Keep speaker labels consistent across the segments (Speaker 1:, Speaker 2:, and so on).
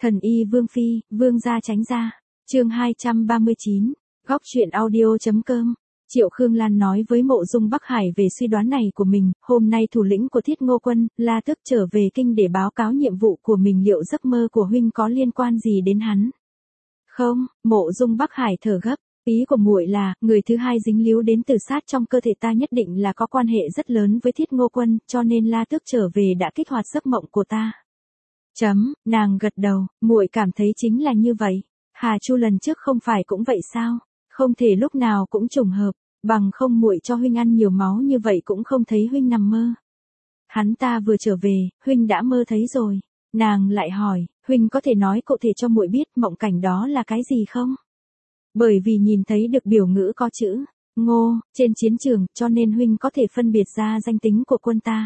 Speaker 1: Thần y Vương Phi, Vương gia tránh ra. Chương 239. Góc truyện audio.com. Triệu Khương Lan nói với Mộ Dung Bắc Hải về suy đoán này của mình, hôm nay thủ lĩnh của Thiết Ngô Quân, La Tước trở về kinh để báo cáo nhiệm vụ của mình, liệu giấc mơ của huynh có liên quan gì đến hắn? Không, Mộ Dung Bắc Hải thở gấp, ý của muội là, người thứ hai dính líu đến tử sát trong cơ thể ta nhất định là có quan hệ rất lớn với Thiết Ngô Quân, cho nên La Tước trở về đã kích hoạt giấc mộng của ta. Nàng gật đầu, muội cảm thấy chính là như vậy. Hà Chu lần trước không phải cũng vậy sao? Không thể lúc nào cũng trùng hợp, bằng không muội cho huynh ăn nhiều máu như vậy cũng không thấy huynh nằm mơ. Hắn ta vừa trở về, huynh đã mơ thấy rồi. Nàng lại hỏi, huynh có thể nói cụ thể cho muội biết mộng cảnh đó là cái gì không? Bởi vì nhìn thấy được biểu ngữ có chữ Ngô trên chiến trường, cho nên huynh có thể phân biệt ra danh tính của quân ta.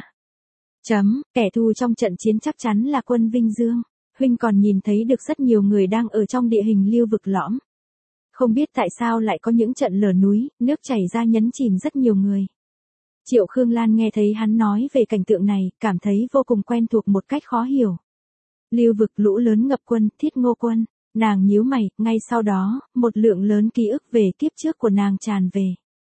Speaker 1: Kẻ thù trong trận chiến chắc chắn là quân Vinh Dương. Huynh còn nhìn thấy được rất nhiều người đang ở trong địa hình lưu vực lõm. Không biết tại sao lại có những trận lở núi, nước chảy ra nhấn chìm rất nhiều người. Triệu Khương Lan nghe thấy hắn nói về cảnh tượng này, cảm thấy vô cùng quen thuộc một cách khó hiểu. Lưu vực lũ lớn ngập quân, Thiết Ngô Quân. Nàng nhíu mày, ngay sau đó, một lượng lớn ký ức về kiếp trước của nàng tràn về.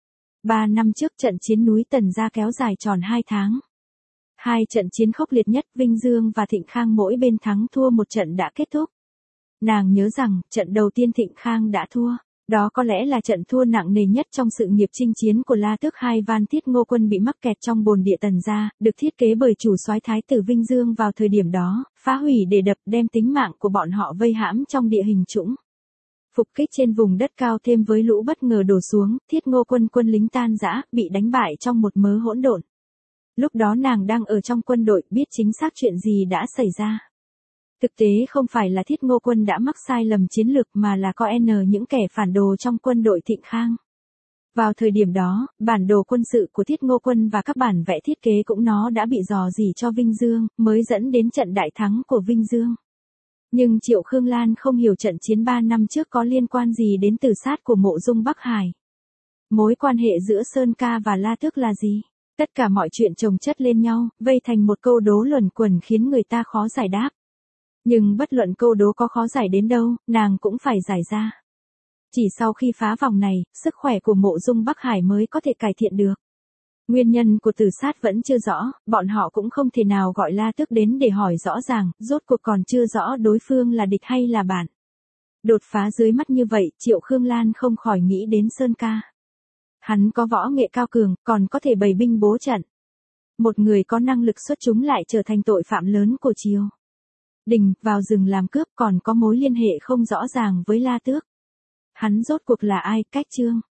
Speaker 1: 3 năm trước trận chiến núi Tần Gia kéo dài tròn 2 tháng. 2 trận chiến khốc liệt nhất, Vinh Dương và Thịnh Khang mỗi bên thắng thua một trận đã kết thúc. Nàng nhớ rằng, trận đầu tiên Thịnh Khang đã thua. Đó có lẽ là trận thua nặng nề nhất trong sự nghiệp chinh chiến của La Tước. Hai van Thiết Ngô Quân bị mắc kẹt trong bồn địa Tần Gia, được thiết kế bởi chủ soái Thái tử Vinh Dương vào thời điểm đó, phá hủy để đập, đem tính mạng của bọn họ vây hãm trong địa hình trũng. Phục kích trên vùng đất cao thêm với lũ bất ngờ đổ xuống, Thiết Ngô Quân quân lính tan rã, bị đánh bại trong một mớ hỗn độn. Lúc đó nàng đang ở trong quân đội, biết chính xác chuyện gì đã xảy ra. Thực tế không phải là Thiết Ngô Quân đã mắc sai lầm chiến lược mà là có những kẻ phản đồ trong quân đội Thịnh Khang. Vào thời điểm đó, bản đồ quân sự của Thiết Ngô Quân và các bản vẽ thiết kế cũng nó đã bị rò rỉ cho Vinh Dương, mới dẫn đến trận đại thắng của Vinh Dương. Nhưng Triệu Khương Lan không hiểu trận chiến 3 năm trước có liên quan gì đến tử sát của Mộ Dung Bắc Hải. Mối quan hệ giữa Sơn Ca và La Tước là gì? Tất cả mọi chuyện chồng chất lên nhau, vây thành một câu đố luẩn quẩn khiến người ta khó giải đáp. Nhưng bất luận câu đố có khó giải đến đâu, nàng cũng phải giải ra. Chỉ sau khi phá vòng này, sức khỏe của Mộ Dung Bắc Hải mới có thể cải thiện được. Nguyên nhân của tử sát vẫn chưa rõ, bọn họ cũng không thể nào gọi La Tước đến để hỏi rõ ràng, rốt cuộc còn chưa rõ đối phương là địch hay là bạn. Đột phá dưới mắt như vậy, Triệu Khương Lan không khỏi nghĩ đến Sơn Ca. Hắn có võ nghệ cao cường, còn có thể bày binh bố trận. Một người có năng lực xuất chúng lại trở thành tội phạm lớn của triều đình, vào rừng làm cướp, còn có mối liên hệ không rõ ràng với La Tước. Hắn rốt cuộc là ai? Cách chương